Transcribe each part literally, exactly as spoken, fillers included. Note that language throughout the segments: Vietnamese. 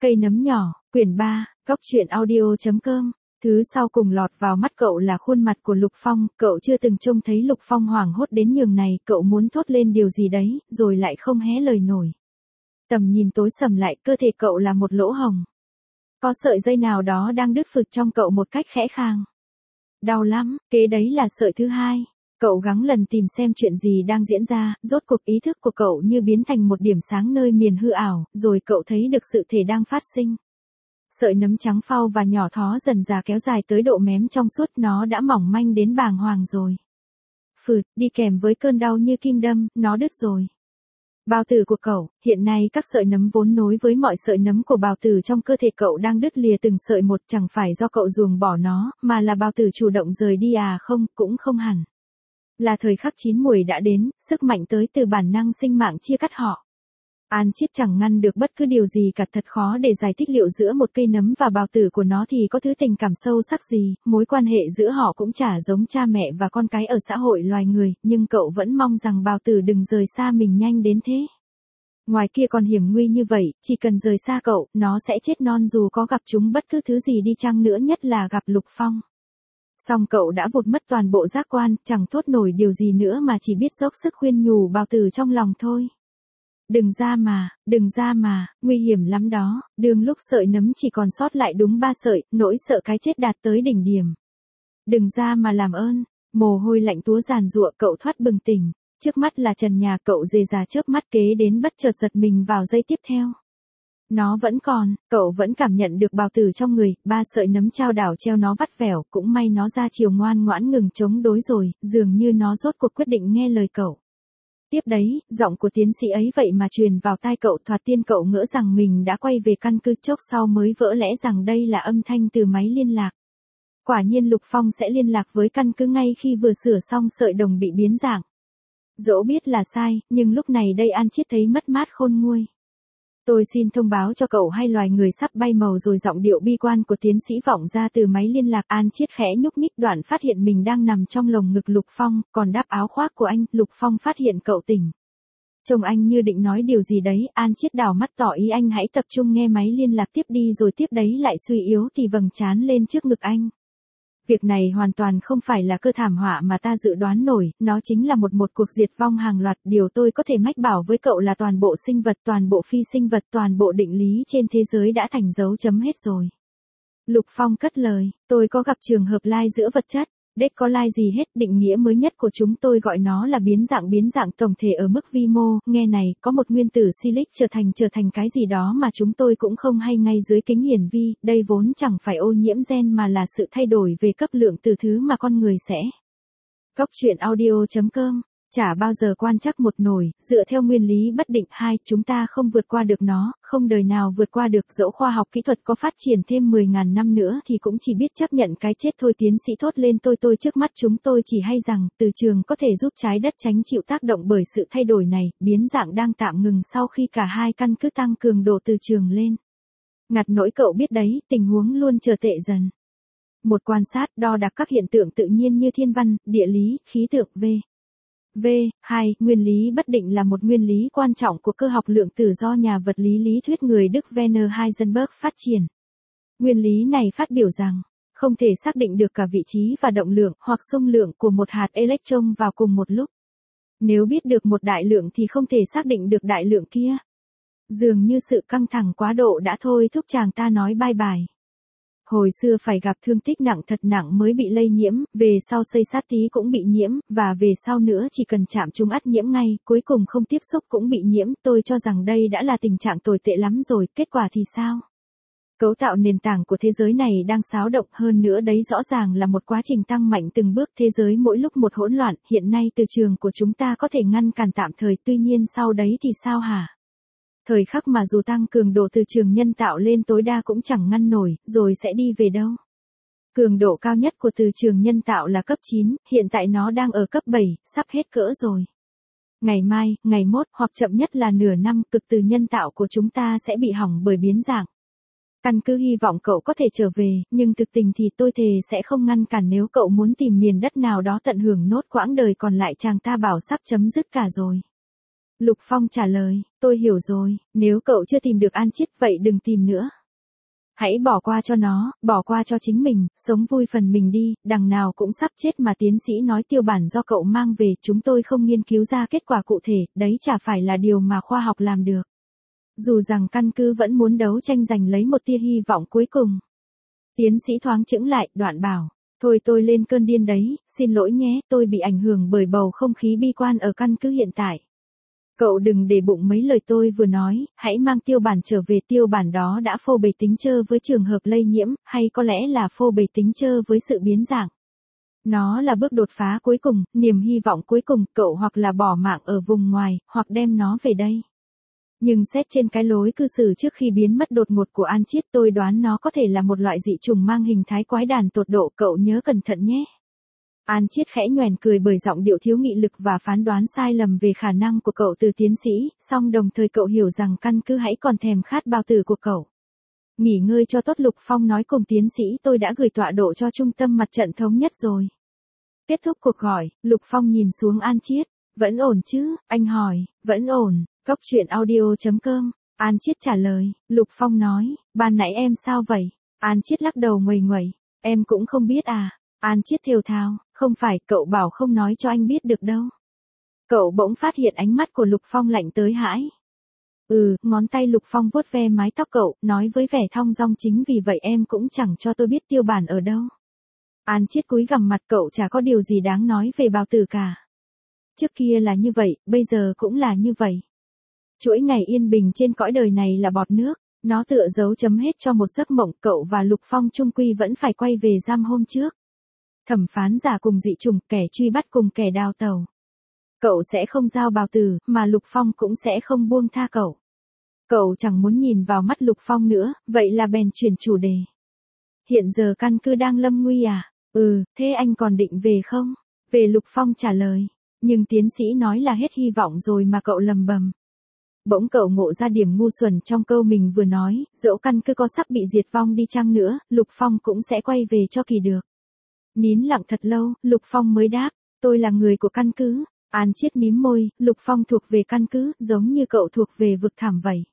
Cây nấm nhỏ, quyển ba, góc truyện audio.com. Thứ sau cùng lọt vào mắt cậu là khuôn mặt của Lục Phong, cậu chưa từng trông thấy Lục Phong hoảng hốt đến nhường này, cậu muốn thốt lên điều gì đấy, rồi lại không hé lời nổi. Tầm nhìn tối sầm lại, cơ thể cậu là một lỗ hồng. Có sợi dây nào đó đang đứt phực trong cậu một cách khẽ khàng. Đau lắm, kế đấy là sợi thứ hai. Cậu gắng lần tìm xem chuyện gì đang diễn ra, rốt cuộc ý thức của cậu như biến thành một điểm sáng nơi miền hư ảo, rồi cậu thấy được sự thể đang phát sinh. Sợi nấm trắng phau và nhỏ thó dần dà kéo dài tới độ mém trong suốt, nó đã mỏng manh đến bàng hoàng rồi. Phượt, đi kèm với cơn đau như kim đâm, nó đứt rồi. Bào tử của cậu, hiện nay các sợi nấm vốn nối với mọi sợi nấm của bào tử trong cơ thể cậu đang đứt lìa từng sợi một, chẳng phải do cậu ruồng bỏ nó, mà là bào tử chủ động rời đi à? Không, cũng không hẳn. Là thời khắc chín muồi đã đến, sức mạnh tới từ bản năng sinh mạng chia cắt họ. An Chiết chẳng ngăn được bất cứ điều gì cả, thật khó để giải thích liệu giữa một cây nấm và bào tử của nó thì có thứ tình cảm sâu sắc gì, mối quan hệ giữa họ cũng chả giống cha mẹ và con cái ở xã hội loài người, nhưng cậu vẫn mong rằng bào tử đừng rời xa mình nhanh đến thế. Ngoài kia còn hiểm nguy như vậy, chỉ cần rời xa cậu, nó sẽ chết non dù có gặp chúng bất cứ thứ gì đi chăng nữa, nhất là gặp Lục Phong. Song cậu đã vụt mất toàn bộ giác quan, chẳng thốt nổi điều gì nữa mà chỉ biết dốc sức khuyên nhủ bào tử trong lòng thôi. Đừng ra mà, đừng ra mà, nguy hiểm lắm đó. Đường lúc sợi nấm chỉ còn sót lại đúng ba sợi, nỗi sợ cái chết đạt tới đỉnh điểm. Đừng ra mà làm ơn. Mồ hôi lạnh túa giàn giụa, cậu thoát bừng tỉnh. Trước mắt là trần nhà, cậu dề dà chớp mắt kế đến bất chợt giật mình vào giây tiếp theo. Nó vẫn còn, cậu vẫn cảm nhận được bào tử trong người, ba sợi nấm trao đảo treo nó vắt vẻo, cũng may nó ra chiều ngoan ngoãn ngừng chống đối rồi, dường như nó rốt cuộc quyết định nghe lời cậu. Tiếp đấy, giọng của tiến sĩ ấy vậy mà truyền vào tai cậu, thoạt tiên cậu ngỡ rằng mình đã quay về căn cứ, chốc sau mới vỡ lẽ rằng đây là âm thanh từ máy liên lạc. Quả nhiên Lục Phong sẽ liên lạc với căn cứ ngay khi vừa sửa xong sợi đồng bị biến dạng. Dẫu biết là sai, nhưng lúc này đây An Chiết thấy mất mát khôn nguôi. Tôi xin thông báo cho cậu hay loài người sắp bay màu rồi, giọng điệu bi quan của tiến sĩ vọng ra từ máy liên lạc. An Chiết khẽ nhúc nhích, đoạn phát hiện mình đang nằm trong lồng ngực Lục Phong, còn đắp áo khoác của anh. Lục Phong phát hiện cậu tỉnh. Trông anh như định nói điều gì đấy, An Chiết đảo mắt tỏ ý anh hãy tập trung nghe máy liên lạc tiếp đi, rồi tiếp đấy lại suy yếu thì vầng trán lên trước ngực anh. Việc này hoàn toàn không phải là cơ thảm họa mà ta dự đoán nổi, nó chính là một một cuộc diệt vong hàng loạt. Điều tôi có thể mách bảo với cậu là toàn bộ sinh vật, toàn bộ phi sinh vật, toàn bộ định lý trên thế giới đã thành dấu chấm hết rồi. Lục Phong cất lời, tôi có gặp trường hợp lai giữa vật chất, đếch có lai gì hết, định nghĩa mới nhất của chúng tôi gọi nó là biến dạng. Biến dạng tổng thể ở mức vi mô, nghe này, có một nguyên tử silic trở thành trở thành cái gì đó mà chúng tôi cũng không hay ngay dưới kính hiển vi, đây vốn chẳng phải ô nhiễm gen mà là sự thay đổi về cấp lượng từ thứ mà con người sẽ. Góc truyện audio.com. Chả bao giờ quan trắc một nổi, dựa theo nguyên lý bất định hai, chúng ta không vượt qua được nó, không đời nào vượt qua được, dẫu khoa học kỹ thuật có phát triển thêm mười ngàn năm nữa thì cũng chỉ biết chấp nhận cái chết thôi. Tiến sĩ thốt lên, tôi tôi trước mắt chúng tôi chỉ hay rằng, từ trường có thể giúp trái đất tránh chịu tác động bởi sự thay đổi này, biến dạng đang tạm ngừng sau khi cả hai căn cứ tăng cường độ từ trường lên. Ngặt nỗi cậu biết đấy, tình huống luôn trở tệ dần. Một quan sát, đo đạc các hiện tượng tự nhiên như thiên văn, địa lý, khí tượng v. V. hai. Nguyên lý bất định là một nguyên lý quan trọng của cơ học lượng tử do nhà vật lý lý thuyết người Đức Werner Heisenberg phát triển. Nguyên lý này phát biểu rằng, không thể xác định được cả vị trí và động lượng hoặc xung lượng của một hạt electron vào cùng một lúc. Nếu biết được một đại lượng thì không thể xác định được đại lượng kia. Dường như sự căng thẳng quá độ đã thôi thúc chàng ta nói bye bye. Hồi xưa phải gặp thương tích nặng thật nặng mới bị lây nhiễm, về sau xây sát tí cũng bị nhiễm, và về sau nữa chỉ cần chạm trúng ắt nhiễm ngay, cuối cùng không tiếp xúc cũng bị nhiễm. Tôi cho rằng đây đã là tình trạng tồi tệ lắm rồi, kết quả thì sao? Cấu tạo nền tảng của thế giới này đang xáo động, hơn nữa đấy rõ ràng là một quá trình tăng mạnh từng bước, thế giới mỗi lúc một hỗn loạn. Hiện nay từ trường của chúng ta có thể ngăn cản tạm thời, tuy nhiên sau đấy thì sao hả? Thời khắc mà dù tăng cường độ từ trường nhân tạo lên tối đa cũng chẳng ngăn nổi, rồi sẽ đi về đâu? Cường độ cao nhất của từ trường nhân tạo là cấp chín, hiện tại nó đang ở cấp bảy, sắp hết cỡ rồi. Ngày mai, ngày mốt, hoặc chậm nhất là nửa năm, cực từ nhân tạo của chúng ta sẽ bị hỏng bởi biến dạng. Căn cứ hy vọng cậu có thể trở về, nhưng thực tình thì tôi thề sẽ không ngăn cản nếu cậu muốn tìm miền đất nào đó tận hưởng nốt quãng đời còn lại. Chàng ta bảo sắp chấm dứt cả rồi. Lục Phong trả lời, tôi hiểu rồi, nếu cậu chưa tìm được An Chiết vậy đừng tìm nữa. Hãy bỏ qua cho nó, bỏ qua cho chính mình, sống vui phần mình đi, đằng nào cũng sắp chết mà tiến sĩ nói tiêu bản do cậu mang về, chúng tôi không nghiên cứu ra kết quả cụ thể, đấy chả phải là điều mà khoa học làm được. Dù rằng căn cứ vẫn muốn đấu tranh giành lấy một tia hy vọng cuối cùng. Tiến sĩ thoáng chững lại, đoạn bảo, thôi tôi lên cơn điên đấy, xin lỗi nhé, tôi bị ảnh hưởng bởi bầu không khí bi quan ở căn cứ hiện tại. Cậu đừng để bụng mấy lời tôi vừa nói, hãy mang tiêu bản trở về, tiêu bản đó đã phô bày tính chơ với trường hợp lây nhiễm, hay có lẽ là phô bày tính chơ với sự biến dạng. Nó là bước đột phá cuối cùng, niềm hy vọng cuối cùng, cậu hoặc là bỏ mạng ở vùng ngoài, hoặc đem nó về đây. Nhưng xét trên cái lối cư xử trước khi biến mất đột ngột của An Chiết, tôi đoán nó có thể là một loại dị trùng mang hình thái quái đản tột độ, cậu nhớ cẩn thận nhé. An Chiết khẽ nhoẻn cười bởi giọng điệu thiếu nghị lực và phán đoán sai lầm về khả năng của cậu từ tiến sĩ, song đồng thời cậu hiểu rằng căn cứ hãy còn thèm khát bao tử của cậu. Nghỉ ngơi cho tốt, Lục Phong nói cùng tiến sĩ, tôi đã gửi tọa độ cho trung tâm mặt trận thống nhất rồi. Kết thúc cuộc gọi, Lục Phong nhìn xuống An Chiết, vẫn ổn chứ, anh hỏi, vẫn ổn, Cóc truyện audio chấm com, An Chiết trả lời, Lục Phong nói, ban nãy em sao vậy? An Chiết lắc đầu nguầy nguẩy, em cũng không biết à. An Chiết thều thào, không phải, cậu bảo không nói cho anh biết được đâu. Cậu bỗng phát hiện ánh mắt của Lục Phong lạnh tới hãi. Ừ, ngón tay Lục Phong vuốt ve mái tóc cậu, nói với vẻ thong dong, chính vì vậy em cũng chẳng cho tôi biết tiêu bản ở đâu. An Chiết cúi gằm mặt, cậu chả có điều gì đáng nói về bào tử cả. Trước kia là như vậy, bây giờ cũng là như vậy. Chuỗi ngày yên bình trên cõi đời này là bọt nước, nó tựa dấu chấm hết cho một giấc mộng, cậu và Lục Phong chung quy vẫn phải quay về giam hôm trước. Thẩm phán giả cùng dị trùng, kẻ truy bắt cùng kẻ đào tẩu. Cậu sẽ không giao bào tử, mà Lục Phong cũng sẽ không buông tha cậu. Cậu chẳng muốn nhìn vào mắt Lục Phong nữa, vậy là bèn chuyển chủ đề. Hiện giờ căn cứ đang lâm nguy à? Ừ, thế anh còn định về không? Về, Lục Phong trả lời. Nhưng tiến sĩ nói là hết hy vọng rồi mà, cậu lầm bầm. Bỗng cậu ngộ ra điểm ngu xuẩn trong câu mình vừa nói, dẫu căn cứ có sắp bị diệt vong đi chăng nữa, Lục Phong cũng sẽ quay về cho kỳ được. Nín lặng thật lâu, Lục Phong mới đáp, tôi là người của căn cứ. An Chiết mím môi, Lục Phong thuộc về căn cứ, giống như cậu thuộc về vực thẳm vậy.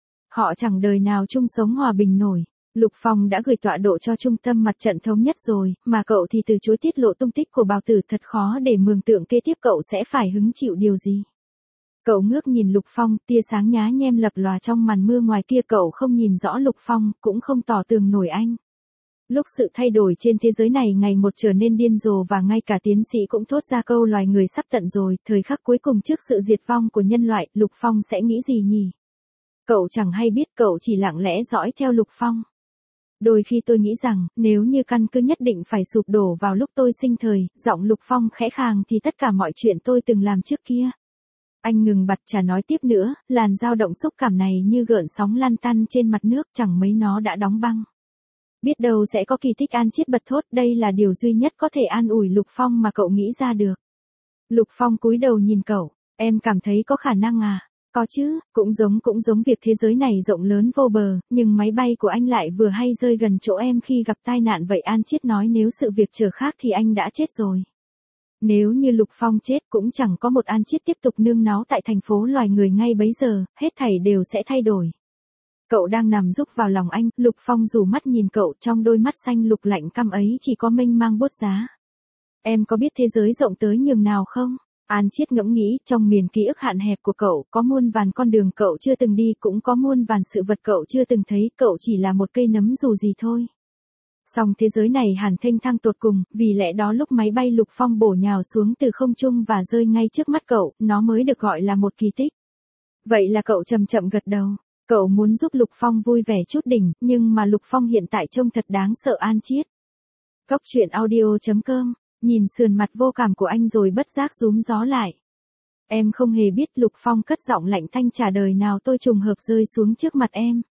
Họ chẳng đời nào chung sống hòa bình nổi. Lục Phong đã gửi tọa độ cho trung tâm mặt trận thống nhất rồi, mà cậu thì từ chối tiết lộ tung tích của bào tử, thật khó để mường tượng kế tiếp cậu sẽ phải hứng chịu điều gì. Cậu ngước nhìn Lục Phong, tia sáng nhá nhem lập lòa trong màn mưa ngoài kia, cậu không nhìn rõ Lục Phong, cũng không tỏ tường nổi anh. Lúc sự thay đổi trên thế giới này ngày một trở nên điên rồ và ngay cả tiến sĩ cũng thốt ra câu loài người sắp tận rồi, thời khắc cuối cùng trước sự diệt vong của nhân loại, Lục Phong sẽ nghĩ gì nhỉ? Cậu chẳng hay biết, cậu chỉ lặng lẽ dõi theo Lục Phong. Đôi khi tôi nghĩ rằng, nếu như căn cứ nhất định phải sụp đổ vào lúc tôi sinh thời, giọng Lục Phong khẽ khàng, thì tất cả mọi chuyện tôi từng làm trước kia. Anh ngừng bặt, chả nói tiếp nữa, làn dao động xúc cảm này như gợn sóng lan tăn trên mặt nước, chẳng mấy nó đã đóng băng. Biết đâu sẽ có kỳ tích, An Chiết bật thốt, đây là điều duy nhất có thể an ủi Lục Phong mà cậu nghĩ ra được. Lục Phong cúi đầu nhìn cậu, em cảm thấy có khả năng à? Có chứ, cũng giống cũng giống việc thế giới này rộng lớn vô bờ, nhưng máy bay của anh lại vừa hay rơi gần chỗ em khi gặp tai nạn vậy. An Chiết nói, nếu sự việc trở khác thì anh đã chết rồi. Nếu như Lục Phong chết cũng chẳng có một An Chiết tiếp tục nương náu tại thành phố loài người ngay bấy giờ, hết thảy đều sẽ thay đổi. Cậu đang nằm rúc vào lòng anh, Lục Phong rủ mắt nhìn cậu, trong đôi mắt xanh lục lạnh căm ấy chỉ có mênh mang buốt giá. Em có biết thế giới rộng tới nhường nào không? An Chiết ngẫm nghĩ, trong miền ký ức hạn hẹp của cậu, có muôn vàn con đường cậu chưa từng đi, cũng có muôn vàn sự vật cậu chưa từng thấy, cậu chỉ là một cây nấm dù gì thôi. Song thế giới này hẳn thênh thang tột cùng, vì lẽ đó lúc máy bay Lục Phong bổ nhào xuống từ không trung và rơi ngay trước mắt cậu, nó mới được gọi là một kỳ tích. Vậy là cậu chậm chậm gật đầu. Cậu muốn giúp Lục Phong vui vẻ chút đỉnh, nhưng mà Lục Phong hiện tại trông thật đáng sợ. An Chiết. Cóc truyện audio chấm com, nhìn sườn mặt vô cảm của anh rồi bất giác rúm gió lại. Em không hề biết, Lục Phong cất giọng lạnh thanh trả, đời nào tôi trùng hợp rơi xuống trước mặt em.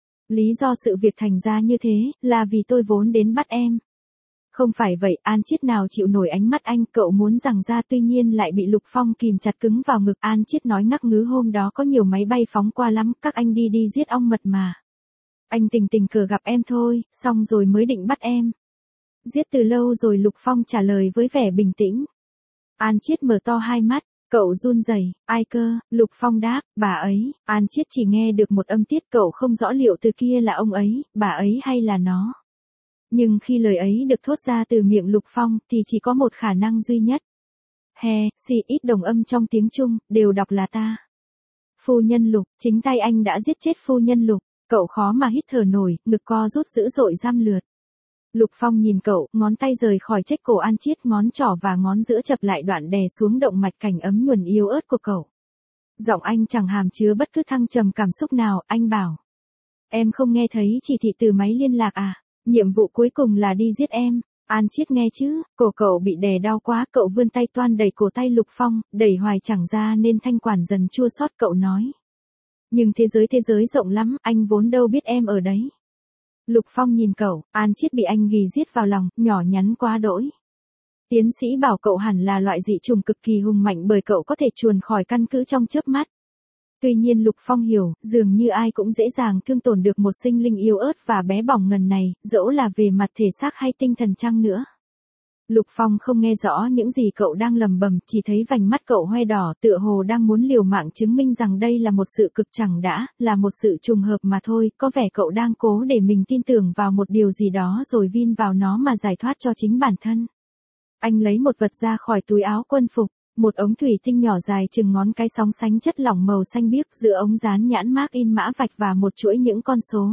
Lý do sự việc thành ra như thế, là vì tôi vốn đến bắt em. Không phải vậy. An Chiết nào chịu nổi ánh mắt anh, cậu muốn giằng ra tuy nhiên lại bị Lục Phong kìm chặt cứng vào ngực. An Chiết nói ngắc ngứ, hôm đó có nhiều máy bay phóng qua lắm, các anh đi đi giết ong mật mà. Anh tình tình cờ gặp em thôi, xong rồi mới định bắt em. Giết từ lâu rồi, Lục Phong trả lời với vẻ bình tĩnh. An Chiết mở to hai mắt, Cậu run rẩy, ai cơ? Lục Phong đáp, bà ấy. An Chiết chỉ nghe được một âm tiết, cậu không rõ liệu từ kia là ông ấy, bà ấy hay là nó. Nhưng khi lời ấy được thốt ra từ miệng Lục Phong thì chỉ có một khả năng duy nhất. He, xì ít đồng âm trong tiếng Trung, đều đọc là ta. Phu nhân Lục, chính tay anh đã giết chết phu nhân Lục. Cậu khó mà hít thở nổi, ngực co rút dữ dội giam lượt. Lục Phong nhìn cậu, ngón tay rời khỏi trách cổ An Chiết, ngón trỏ và ngón giữa chập lại đoạn đè xuống động mạch cảnh ấm nhuần yếu ớt của cậu. Giọng anh chẳng hàm chứa bất cứ thăng trầm cảm xúc nào, anh bảo. Em không nghe thấy chỉ thị từ máy liên lạc à? Nhiệm vụ cuối cùng là đi giết em. An Chiết nghe chứ, cổ cậu bị đè đau quá, cậu vươn tay toan đẩy cổ tay Lục Phong, đẩy hoài chẳng ra nên thanh quản dần chua xót, cậu nói. Nhưng thế giới thế giới rộng lắm, anh vốn đâu biết em ở đấy. Lục Phong nhìn cậu, An Chiết bị anh ghì giết vào lòng, nhỏ nhắn quá đỗi. Tiến sĩ bảo cậu hẳn là loại dị trùng cực kỳ hùng mạnh bởi cậu có thể chuồn khỏi căn cứ trong chớp mắt. Tuy nhiên Lục Phong hiểu, dường như ai cũng dễ dàng thương tổn được một sinh linh yếu ớt và bé bỏng ngần này, dẫu là về mặt thể xác hay tinh thần chăng nữa. Lục Phong không nghe rõ những gì cậu đang lầm bầm, chỉ thấy vành mắt cậu hoe đỏ, tựa hồ đang muốn liều mạng chứng minh rằng đây là một sự cực chẳng đã, là một sự trùng hợp mà thôi, có vẻ cậu đang cố để mình tin tưởng vào một điều gì đó rồi vin vào nó mà giải thoát cho chính bản thân. Anh lấy một vật ra khỏi túi áo quân phục, một ống thủy tinh nhỏ dài chừng ngón cái sóng sánh chất lỏng màu xanh biếc, giữa ống dán nhãn mác in mã vạch và một chuỗi những con số.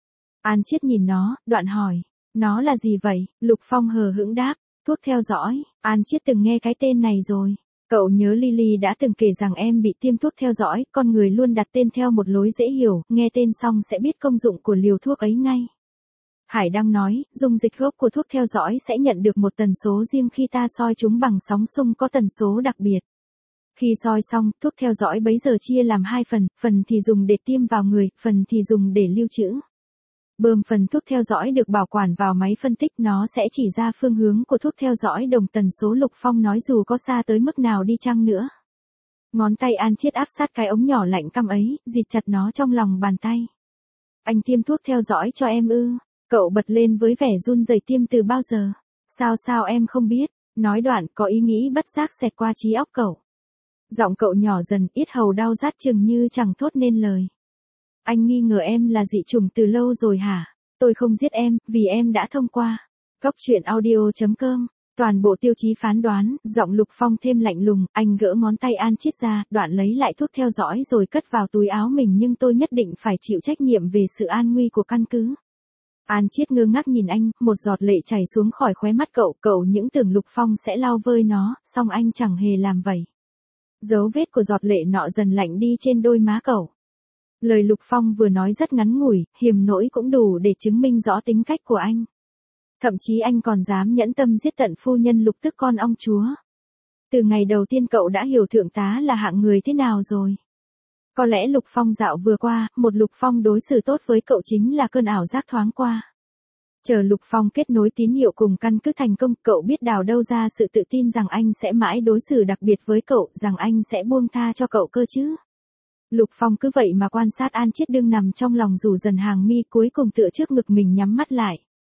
An Chiết nhìn nó, đoạn hỏi, nó là gì vậy? Lục Phong hờ hững đáp. Thuốc theo dõi, An Chiết từng nghe cái tên này rồi. Cậu nhớ Lily đã từng kể rằng em bị tiêm thuốc theo dõi, con người luôn đặt tên theo một lối dễ hiểu, nghe tên xong sẽ biết công dụng của liều thuốc ấy ngay. Hải Đăng nói, dung dịch gốc của thuốc theo dõi sẽ nhận được một tần số riêng khi ta soi chúng bằng sóng xung có tần số đặc biệt. Khi soi xong, thuốc theo dõi bấy giờ chia làm hai phần, phần thì dùng để tiêm vào người, phần thì dùng để lưu trữ. Bơm phần thuốc theo dõi được bảo quản vào máy phân tích, nó sẽ chỉ ra phương hướng của thuốc theo dõi đồng tần số. Lục Phong nói dù có xa tới mức nào đi chăng nữa. Ngón tay An Chiết áp sát cái ống nhỏ lạnh căm ấy, dịt chặt nó trong lòng bàn tay. Anh tiêm thuốc theo dõi cho em ư? Cậu bật lên với vẻ run rẩy, tiêm từ bao giờ? Sao sao em không biết? Nói đoạn, có ý nghĩ bất giác xẹt qua trí óc cậu. Giọng cậu nhỏ dần, yết hầu đau rát chừng như chẳng thốt nên lời. Anh nghi ngờ em là dị chủng từ lâu rồi hả? Tôi không giết em, vì em đã thông qua. Góc truyện audio chấm com. Toàn bộ tiêu chí phán đoán, giọng Lục Phong thêm lạnh lùng, anh gỡ ngón tay An Chiết ra, đoạn lấy lại thuốc theo dõi rồi cất vào túi áo mình, nhưng tôi nhất định phải chịu trách nhiệm về sự an nguy của căn cứ. An Chiết ngơ ngác nhìn anh, một giọt lệ chảy xuống khỏi khóe mắt cậu, cậu những tưởng Lục Phong sẽ lau vơi nó, song anh chẳng hề làm vậy. Dấu vết của giọt lệ nọ dần lạnh đi trên đôi má cậu. Lời Lục Phong vừa nói rất ngắn ngủi, hiềm nỗi cũng đủ để chứng minh rõ tính cách của anh. Thậm chí anh còn dám nhẫn tâm giết tận phu nhân Lục, tức con ong chúa. Từ ngày đầu tiên cậu đã hiểu thượng tá là hạng người thế nào rồi. Có lẽ Lục Phong dạo vừa qua, một Lục Phong đối xử tốt với cậu chính là cơn ảo giác thoáng qua. Chờ Lục Phong kết nối tín hiệu cùng căn cứ thành công, cậu biết đào đâu ra sự tự tin rằng anh sẽ mãi đối xử đặc biệt với cậu, rằng anh sẽ buông tha cho cậu cơ chứ. Lục Phong cứ vậy mà quan sát An Chiết đương nằm trong lòng rủ dần hàng mi, cuối cùng tựa trước ngực mình nhắm mắt lại.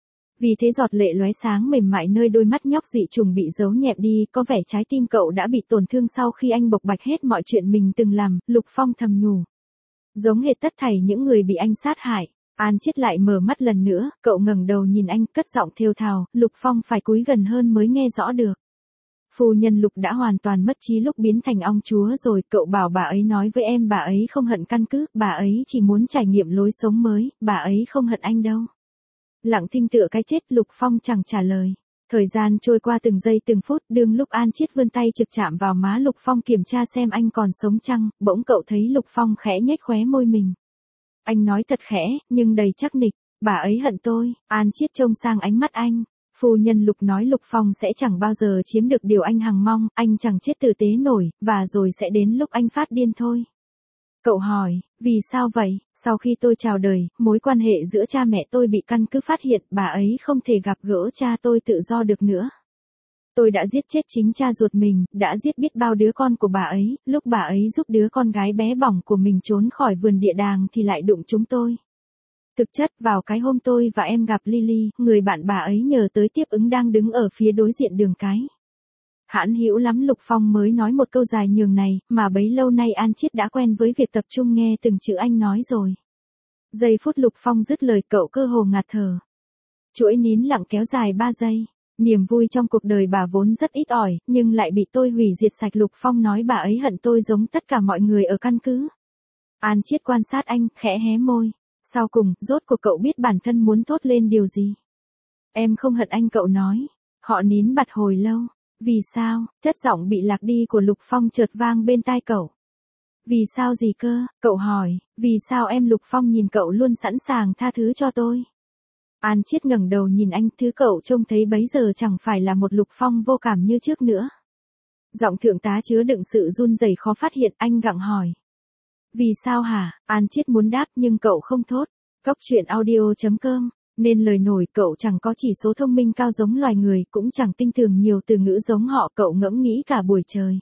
Vì thế giọt lệ lóe sáng mềm mại nơi đôi mắt nhóc dị trùng bị giấu nhẹm đi, có vẻ trái tim cậu đã bị tổn thương sau khi anh bộc bạch hết mọi chuyện mình từng làm. Lục Phong thầm nhủ. Giống hệt tất thảy những người bị anh sát hại. An Chiết lại mở mắt lần nữa, cậu ngẩng đầu nhìn anh, cất giọng thều thào, Lục Phong phải cúi gần hơn mới nghe rõ được. Phu nhân Lục đã hoàn toàn mất trí lúc biến thành ong chúa rồi, cậu bảo bà ấy nói với em bà ấy không hận căn cứ, bà ấy chỉ muốn trải nghiệm lối sống mới, bà ấy không hận anh đâu. Lặng thinh tựa cái chết, Lục Phong chẳng trả lời. Thời gian trôi qua từng giây từng phút, đương lúc An Chiết vươn tay trực chạm vào má Lục Phong kiểm tra xem anh còn sống chăng, bỗng cậu thấy Lục Phong khẽ nhếch khóe môi mình. Anh nói thật khẽ, nhưng đầy chắc nịch, bà ấy hận tôi. An Chiết trông sang ánh mắt anh. Phu nhân Lục nói Lục Phong sẽ chẳng bao giờ chiếm được điều anh hằng mong, anh chẳng chết tử tế nổi, và rồi sẽ đến lúc anh phát điên thôi. Cậu hỏi, vì sao vậy? Sau khi tôi chào đời, mối quan hệ giữa cha mẹ tôi bị căn cứ phát hiện, bà ấy không thể gặp gỡ cha tôi tự do được nữa. Tôi đã giết chết chính cha ruột mình, đã giết biết bao đứa con của bà ấy, lúc bà ấy giúp đứa con gái bé bỏng của mình trốn khỏi vườn địa đàng thì lại đụng chúng tôi. Thực chất, vào cái hôm tôi và em gặp Lily, người bạn bà ấy nhờ tới tiếp ứng đang đứng ở phía đối diện đường cái. Hãn hữu lắm Lục Phong mới nói một câu dài nhường này, mà bấy lâu nay An Chiết đã quen với việc tập trung nghe từng chữ anh nói rồi. Giây phút Lục Phong dứt lời cậu cơ hồ ngạt thở. Chuỗi nín lặng kéo dài ba giây. Niềm vui trong cuộc đời bà vốn rất ít ỏi, nhưng lại bị tôi hủy diệt sạch. Lục Phong nói bà ấy hận tôi giống tất cả mọi người ở căn cứ. An Chiết quan sát anh, khẽ hé môi. Sau cùng, rốt cuộc cậu biết bản thân muốn thốt lên điều gì. Em không hận anh, cậu nói. Họ nín bặt hồi lâu. Vì sao? Chất giọng bị lạc đi của Lục Phong chợt vang bên tai cậu. Vì sao gì cơ? Cậu hỏi. Vì sao em? Lục Phong nhìn cậu luôn sẵn sàng tha thứ cho tôi. An Chiết ngẩng đầu nhìn anh, thứ cậu trông thấy bấy giờ chẳng phải là một Lục Phong vô cảm như trước nữa. Giọng thượng tá chứa đựng sự run rẩy khó phát hiện, anh gặng hỏi. Vì sao hả? An Chiết muốn đáp nhưng cậu không thốt. Cóc truyện audio chấm com. Nên lời nổi, cậu chẳng có chỉ số thông minh cao giống loài người, cũng chẳng tinh tường nhiều từ ngữ giống họ. Cậu ngẫm nghĩ cả buổi trời.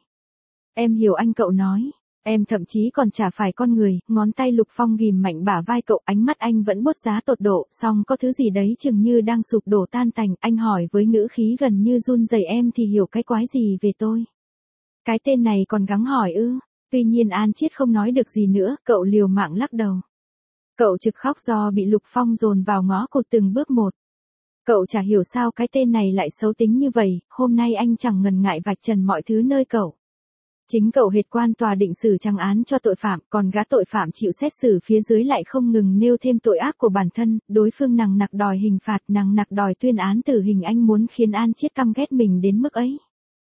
Em hiểu anh, cậu nói. Em thậm chí còn chả phải con người. Ngón tay Lục Phong ghìm mạnh bả vai cậu, ánh mắt anh vẫn bút giá tột độ, song có thứ gì đấy chừng như đang sụp đổ tan tành. Anh hỏi với ngữ khí gần như run rẩy, em thì hiểu cái quái gì về tôi? Cái tên này còn gắng hỏi ư? Tuy nhiên An Chiết không nói được gì nữa, cậu liều mạng lắc đầu. Cậu trực khóc do bị Lục Phong dồn vào ngõ cụt từng bước một. Cậu chả hiểu sao cái tên này lại xấu tính như vậy, hôm nay anh chẳng ngần ngại vạch trần mọi thứ nơi cậu. Chính cậu hệt quan tòa định xử trăng án cho tội phạm, còn gã tội phạm chịu xét xử phía dưới lại không ngừng nêu thêm tội ác của bản thân, đối phương nằng nặc đòi hình phạt, nằng nặc đòi tuyên án tử hình. Anh muốn khiến An Chiết căm ghét mình đến mức ấy.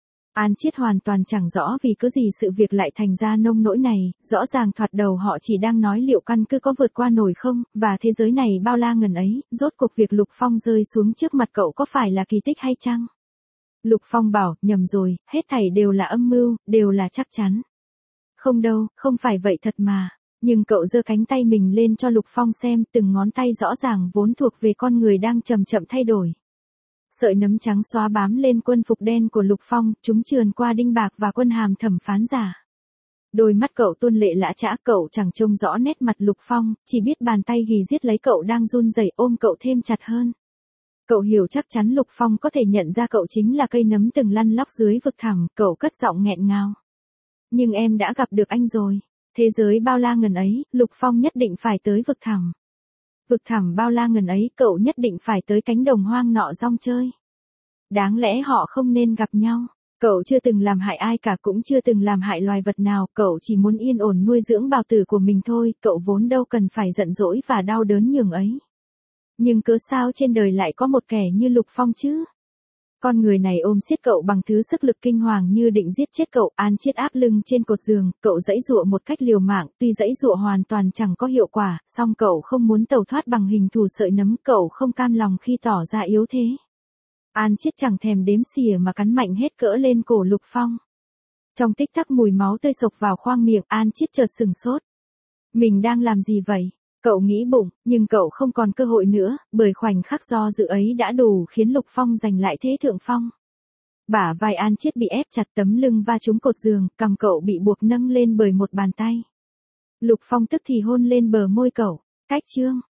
An Chiết hoàn toàn chẳng rõ vì cớ gì sự việc lại thành ra nông nỗi này, rõ ràng thoạt đầu họ chỉ đang nói liệu căn cứ có vượt qua nổi không, và thế giới này bao la ngần ấy, rốt cuộc việc Lục Phong rơi xuống trước mặt cậu có phải là kỳ tích hay chăng? Lục Phong bảo, nhầm rồi, hết thảy đều là âm mưu, đều là chắc chắn. Không đâu, không phải vậy thật mà. Nhưng cậu giơ cánh tay mình lên cho Lục Phong xem, từng ngón tay rõ ràng vốn thuộc về con người đang chậm chậm thay đổi. Sợi nấm trắng xóa bám lên quân phục đen của Lục Phong, chúng trườn qua đinh bạc và quân hàm thẩm phán giả. Đôi mắt cậu tuôn lệ lã chã, cậu chẳng trông rõ nét mặt Lục Phong, chỉ biết bàn tay ghì giết lấy cậu đang run rẩy, ôm cậu thêm chặt hơn. Cậu hiểu chắc chắn Lục Phong có thể nhận ra cậu chính là cây nấm từng lăn lóc dưới vực thẳm, cậu cất giọng nghẹn ngào. Nhưng em đã gặp được anh rồi. Thế giới bao la ngần ấy, Lục Phong nhất định phải tới vực thẳm. Vực thẳm bao la ngần ấy, cậu nhất định phải tới cánh đồng hoang nọ rong chơi. Đáng lẽ họ không nên gặp nhau. Cậu chưa từng làm hại ai cả, cũng chưa từng làm hại loài vật nào, cậu chỉ muốn yên ổn nuôi dưỡng bào tử của mình thôi, cậu vốn đâu cần phải giận dỗi và đau đớn nhường ấy. Nhưng cớ sao trên đời lại có một kẻ như Lục Phong chứ? Con người này ôm siết cậu bằng thứ sức lực kinh hoàng như định giết chết cậu. An Chiết áp lưng trên cột giường, cậu giãy giụa một cách liều mạng, tuy giãy giụa hoàn toàn chẳng có hiệu quả, song cậu không muốn tẩu thoát bằng hình thù sợi nấm, cậu không cam lòng khi tỏ ra yếu thế. An Chiết chẳng thèm đếm xỉa mà cắn mạnh hết cỡ lên cổ Lục Phong. Trong tích tắc mùi máu tươi sộc vào khoang miệng, An Chiết chợt sừng sốt. Mình đang làm gì vậy? Cậu nghĩ bụng, nhưng cậu không còn cơ hội nữa, bởi khoảnh khắc do dự ấy đã đủ khiến Lục Phong giành lại thế thượng phong. Bả vai An Chiết bị ép chặt, tấm lưng va trúng cột giường, cằm cậu bị buộc nâng lên bởi một bàn tay. Lục Phong tức thì hôn lên bờ môi cậu. Cách chương